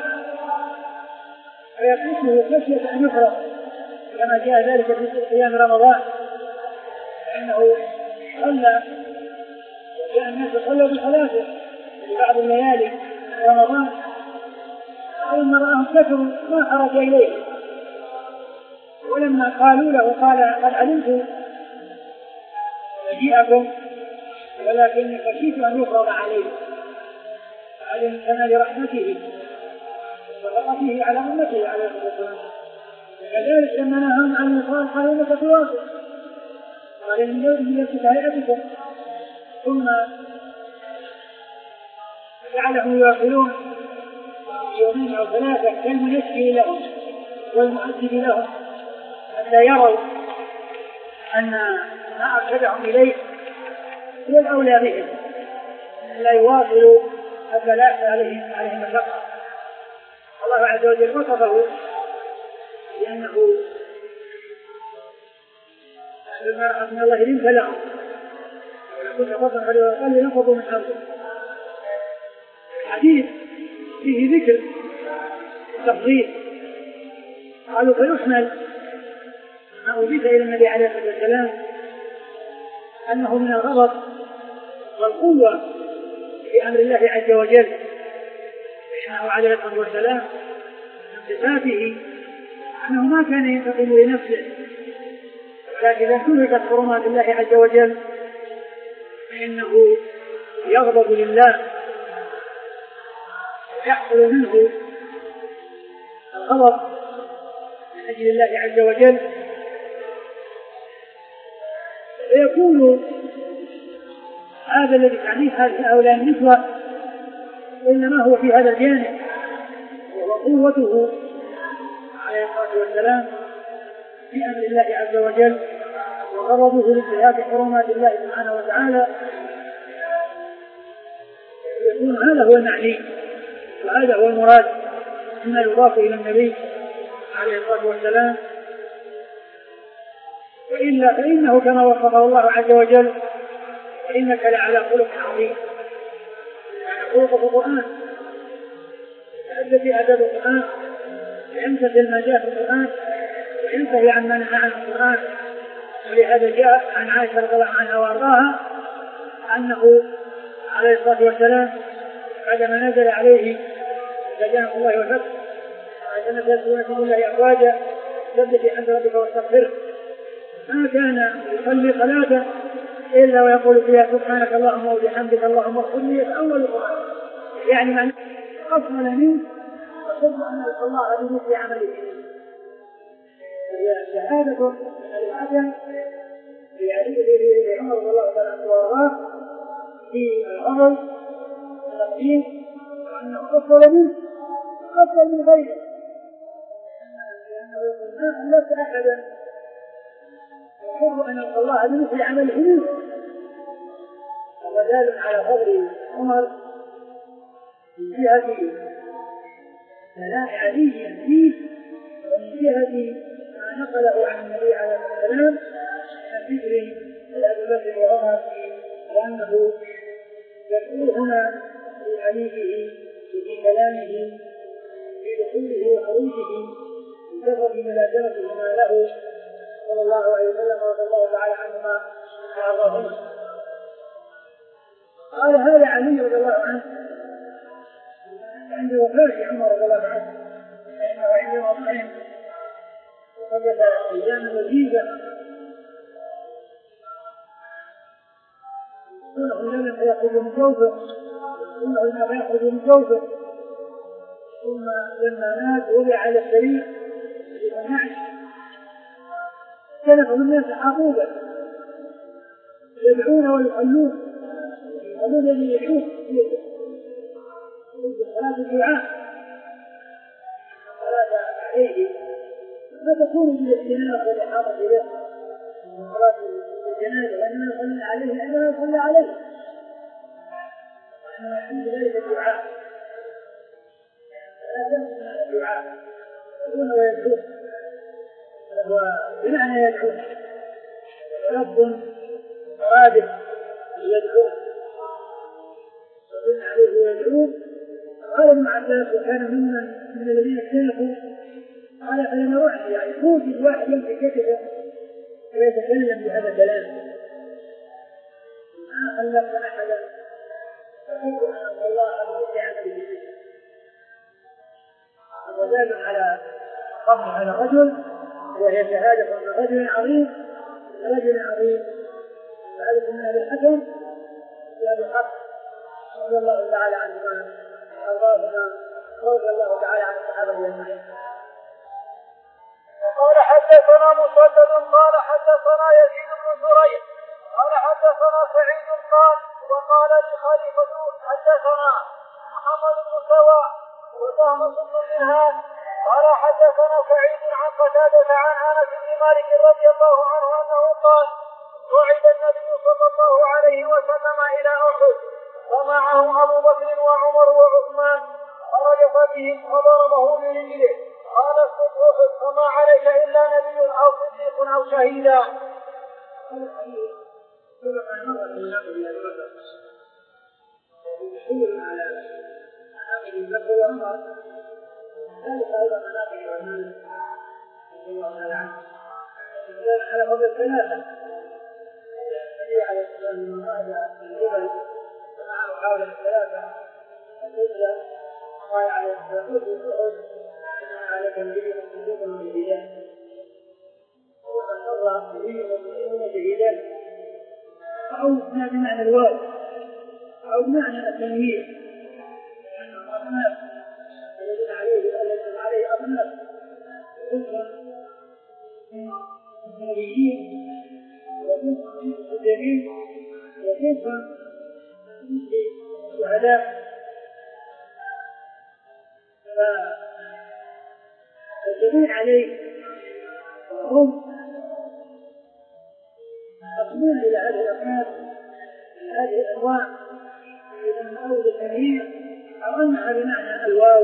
ويقصه خشية أن يفرط، كما جاء ذلك في قيام رمضان، فإنه صلى وكان الناس صلوا بصلاته في بعض الليالي رمضان، ولما رآهم كثروا ما خرج إليه، ولما قالوا له قال قد علمت مجيئكم ولكن خشيت أن يفرض عليه، علم كمال رحمته وشفقته على أمته عليه الصلاة والسلام. كذلك لما نهاهم عن الوصال قالوا إنك تواصل، قال إن يوم لست هيئتكم، ثم جعلهم يواصلون يومين أو ثلاثة كالمنشي لهم والمؤدب لهم حتى يروا أن ما أرشدهم إليه هو الأولى بهم، لا يواصلوا حتى لا يحصل عليهم عليهم مشقة. الله عز وجل وصفه لأنه لما أن الله لنت لهم كنت فضلا فليقل لنفضوا من حوله. الحديث فيه ذكر تفضيل، قالوا فيحمل ما أضيف إلى النبي عليه الصلاة والسلام أنه من الغضب والقوة في أمر الله عز وجل، إنه عليه الصلاة والسلام من صفاته أنه ما كان ينتقم لنفسه، لكن إذا انتهكت حرمات الله عز وجل فإنه يغضب لله ويحصل منه الغضب من أجل الله عز وجل، فيكون هذا الذي تعنيه هؤلاء النسوة إنما هو في هذا الجانب، وهو قوته عليه الصلاة والسلام في أمر الله عز وجل وغضبه لانتهاك حرمات الله سبحانه وتعالى. يكون هذا هو المعني وهذا هو المراد مما يضاف إلى النبي عليه الصلاة والسلام، وإلا فإنه كما وصفه الله عز وجل إنك لعلى خلق عظيم، خلق القرآن الذي أدب القرآن يمتثل ما جاء في القرآن وينتهي عن ما نهى عنه القرآن. ولهذا جاء عن عائشة رضي الله عنها وارضاها أنه عليه الصلاة والسلام بعدما نزل عليه فجاء الله وفتح عندما تدخلون في الله أفواجا سبح بحمد ربك واستغفره، ما كان يصلي صلاة إلا ويقول فيها سبحانك اللهم وبحمدك اللهم اغفر لي في أول القرآن، يعني من أفضل منه وصدق أن الله بمثل عمله هي شهادة العدل لعمر رضي الله تعالى عنه وارضاه في العمل والتقديم وأنه أفضل منه أفضل من غيره، لأنه يقول ما أملك أحدا يحب أن يلقى الله بمثل عمله منه. هذا دال على فضل عمر من جهة ثناء علي فيه، ومن جهة ما نقله عن النبي عليه الصلاة والسلام من ذكر أبي بكر وعمر وأنه يقول هنا في حديثه وفي كلامه في دخوله وخروجه بسبب ملازمتهما له صلى الله عليه وسلم رضي الله تعالى عنهما وارضاهما. قال هذا علي رضي الله عنه عند وفاة عمر رضي الله عنه فإنه عندما ضحك وجد أيام وجيزة كله لم يخرج من جوفه كله لم يخرج من جوفه ثم لما مات وضع على السرير للنعش كلفه الناس حقوبا يدعون ويصلون يصلون الذي يدعون صلاة الدعاء صلاة عليه ما تكون بالاحتمال والإحاطة به صلاة الجنازة لأننا نصلي عليه لأننا نصلي عليه ونحن نحن بذلك الدعاء لا تنسى الدعاء يدعون ويدعون وبمعنى يدعون ولفظ مرادف يدعون وبمعنى عليه ويدعون. قال ابن عباس وكان ممن من الذين اختلفوا قال فلما وحي يعني توجد واحد يمسك كتفه ويتكلم بهذا الكلام ما خلفت احدا فقلت ان الله بمثل عمله وذلك على قبل على رجل وهي شهاده ان رجل عظيم رجل عظيم فعرف من هذا الحكم يا بالحق رضي الله تعالى عنهما وارضاهما رضي الله تعالى عن الصحابه اجمعين. قال حدثنا مسدد قال حدثنا يزيد بن زريع قال حدثنا سعيد قال وقال لي خليفة حدثنا محمد بن سواء وطهمة بن منهان قال حدثنا سعيد عن قتادة عن انس بن مالك رضي الله عنه انه قال صعد النبي صلى الله عليه وسلم الى احد ومعه ابو بكر وعمر وعثمان فرجف بهم وضربه برجله قال اسقط احد فما عليك الا نبي او صديق او شهيدا. على مناقب البكر وعمر ذلك ايضا مناقب عثمان رضي الله تعالى عنه ذلك على فضل الثلاثه النبي عليه الصلاه والسلام هذا الجبل معه حول الثلاثه الرجل قال عليه الصلاه والسلام على تنبيه صدوق من الرجال وقد نظر نبي المسلمين شهيدا او ما بمعنى الواو او بمعنى التنوير لان الاصناف الذين عليه الذين عليه اصناف منهم النبيين ومنهم الصديقين ومنهم الشهداء فالجميع عليه وهم مقبول إلى هذه الأصناف هذه الأنواع من أول التنوير أو أنها بمعنى الواو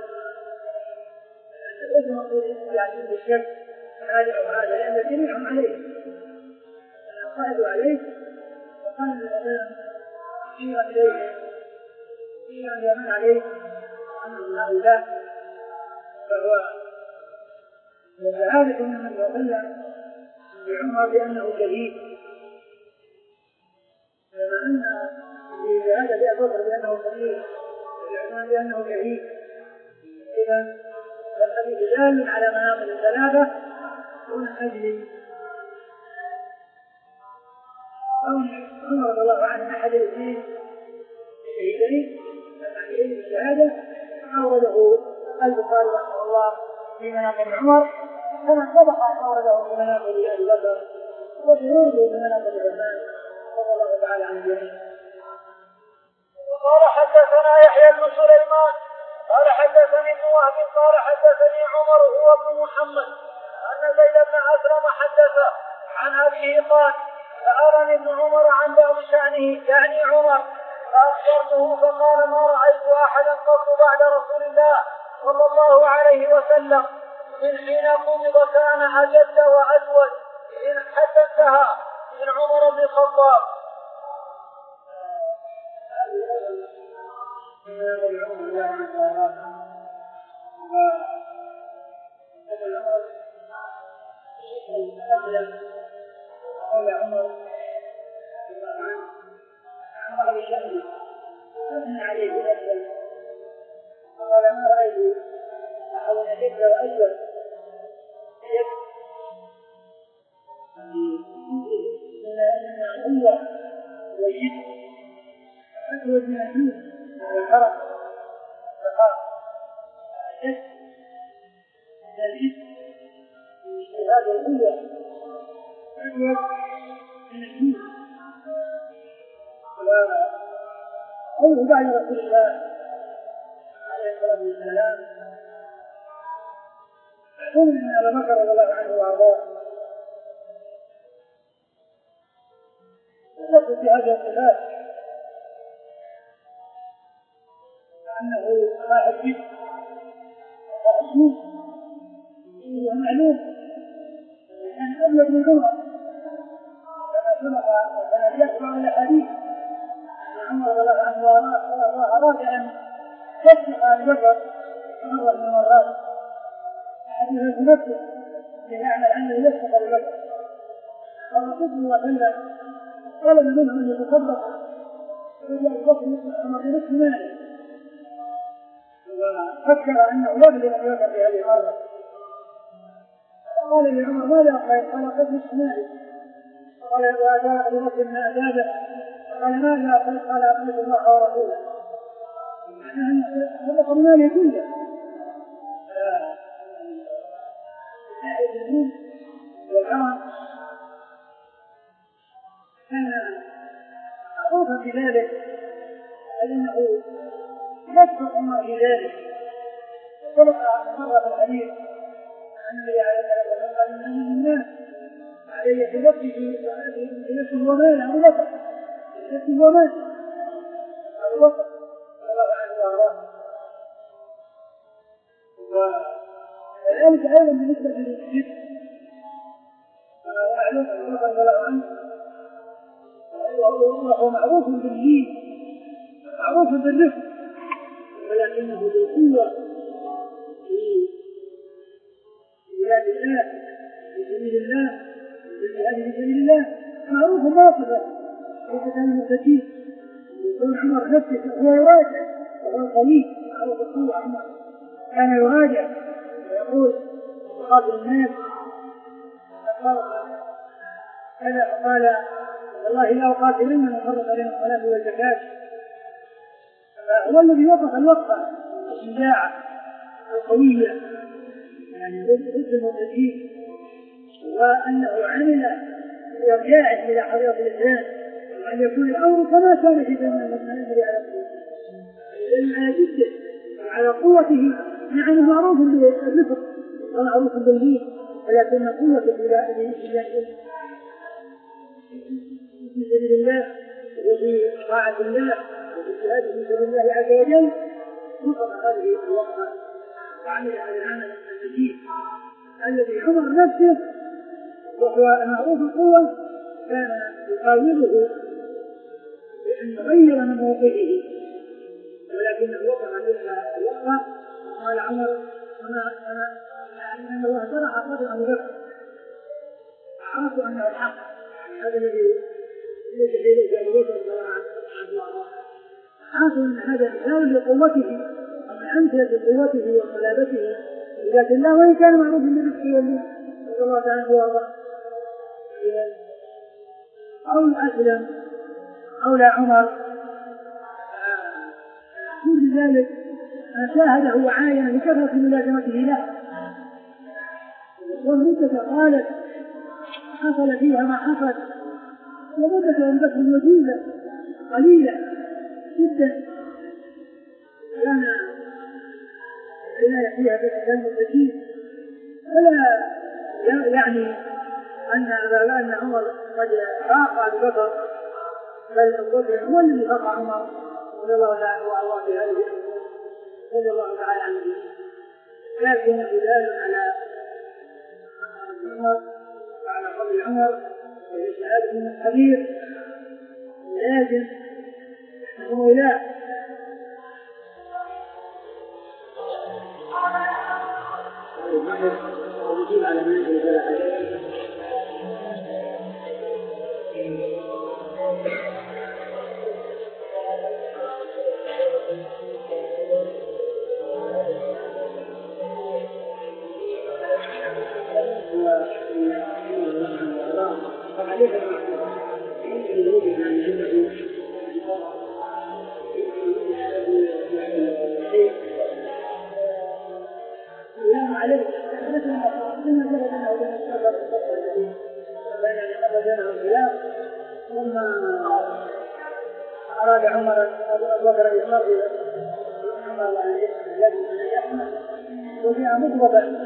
الاسم مقبول يعني بالشك هذا أو هذا لأن جميعهم عليه قالوا عليه وقال الإسلام فيما إليه فيما يمن عليه أنهم هؤلاء فهو وشهادة من وسلم بعمر بأنه شهيد كما أن بشهادة أبي بكر بأنه شهيد وعثمان بأنه شهيد. إذا فالحديث دال على مناقب الثلاثة ومن أجل عمر رضي الله عنه أحد الاثنين الشهيدين الشهيدين بالشهادة أورده البخاري رحمه الله في مناقب عمر كما سبق أن أورده في مناقب أبي بكر وشهوده في مناقب عثمان رضي الله تعالى عن الجميع. قال حدثنا يحيى بن سليمان قال حدثني ابن وهب قال حدثني عمر هو ابن محمد أن زيد بن أسلم حدثه عن أبيه قال سألني ابن عمر عن بعض شأنه يعني عمر فأخبرته فقال ما رأيت أحدا قط بعد رسول الله صلى الله عليه وسلم من حين قبض كان أجد وأجود حتى انتهى من عمر بن الخطاب. قال عمر عن بعض شأنه أثنى عليه بالأسلم قال ما رأيت أحد أشد وأجود من القوة والجد أجود من الجود والحرم والرخاء الجد من الجد هذه القوة أجود من الجود. وقوله بعد رسول الله عليه الصلاة والسلام يقول ان ابا بكر رضي الله عنه وارضاه يقول في هذه الصفات انه صاحب جد وحسنه ومعلوم ان ابلغ من عمر كما سبق وكان يسمع الاحاديث ان عمر رضي الله عنه وارضاه اراد ان يسبق ابي بكر مره من المرات حديث نفسه ليعمل عمل يسبق ابي بكر الرسول صلى الله عليه وسلم طلب منه ان يتصدق فجاء ابو بكر بنصف ماله وفكر انه يبلغ ابي بكر في هذه المره قال لعمر ماذا قال؟ قال قد نصف مالي. قال واتى ابو بكر من اجابه قال ماذا قال؟ قال اطيع الله ورسوله معناه صدق مالي كله الدين والكرم كان معروفا بذلك لأنه يسبق عمر في ذلك. سبق مرة في الحديث عن النبي عليه الصلاة والسلام قال إن من الناس عليه بنفسه بنفسه وماله أبو بكر بنفسه وماله أبو بكر رضي الله عنه وأرضاه. وذلك أيضا بالنسبة للجد معلوم أن الله رضي الله عنه وهو معروف بالدين معروف بالرفق ولكنه بالقوة في بلاد الله في سبيل الله في جهاد في سبيل الله معروف باطلا وكان المتكين يقول عمر نفسه هو يراجع وهو قوي معروف القوة عمر كان يراجع ويقول يقابل الناس كذا قال والله لا أقاتلن من فرق بين الصلاة والزكاة. هو الذي وقف الوقفة الشجاعة القوية يعني ضد المرتدين وأنه عمل بإرجاعه إلى حضرة الإسلام وأن يكون الأمر كما كان في زمن النبي عليه الصلاة والسلام على جده وعلى قوته مع أنه معروف بالرفق ومعروف بالدين ولكن قوة في سبيل الله وفي طاعة الله وفي الجهاد في سبيل الله عز وجل وقف هذه الوقفة وعمل هذا العمل الجديد الذي عمر نفسه وهو معروف القوة كان يقاومه بأن يغير من موقفه ولكنه وقف على الوقفة قال عمر أنا أنا يعني أن الله شرح قدر أبو بكر عرفت أنه الحق هذا الذي يجب إليه أبو بكر رضي الله عنه عرفت أن هذا مثال لقوته ومن أمثلة قوته وصلابته لذات الله وإن كان معروف بنفسه والله رضي الله تعالى وارضاه. قول أسلم قول عمر كل ذلك أن شاهده وعاين بكثرة ملازمته له والمدة قالت حصل فيها ما حصل، ومدة أم بكر وجيزة قليلة جدا كان العناية فيها بالتدين الكثير، فلا يعني أن أن عمر قد فاق أبي بكر، بل أبو بكر هو الذي فاق عمر رضي الله تعالى وأرضاه في هذه رضي الله تعالى عنه. لكن دلال على عمر وعلى فضل عمر وشهادة من الخبير لازم نحكم إليه. ونجيب على من يجب عليه ثم أراد عمر أبو بكر أن يصل إلى عمر أن يحمل وفيها مضربا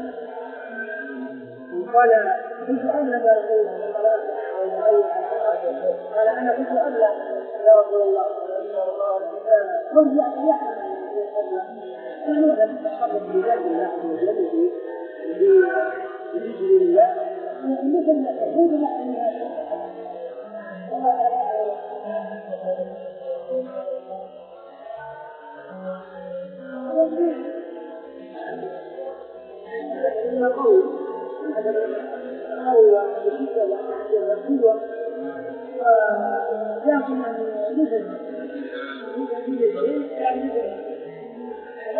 قال كنت أبلغ يا رسول الله، قال أنا كنت أبلغ يا رسول الله، قلت يحمل فنودا تحرك بذات الله وجلده بذكر الله مثل يقول نحن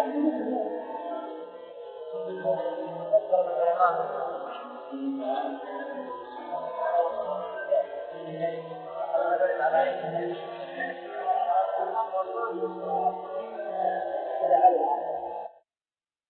لكن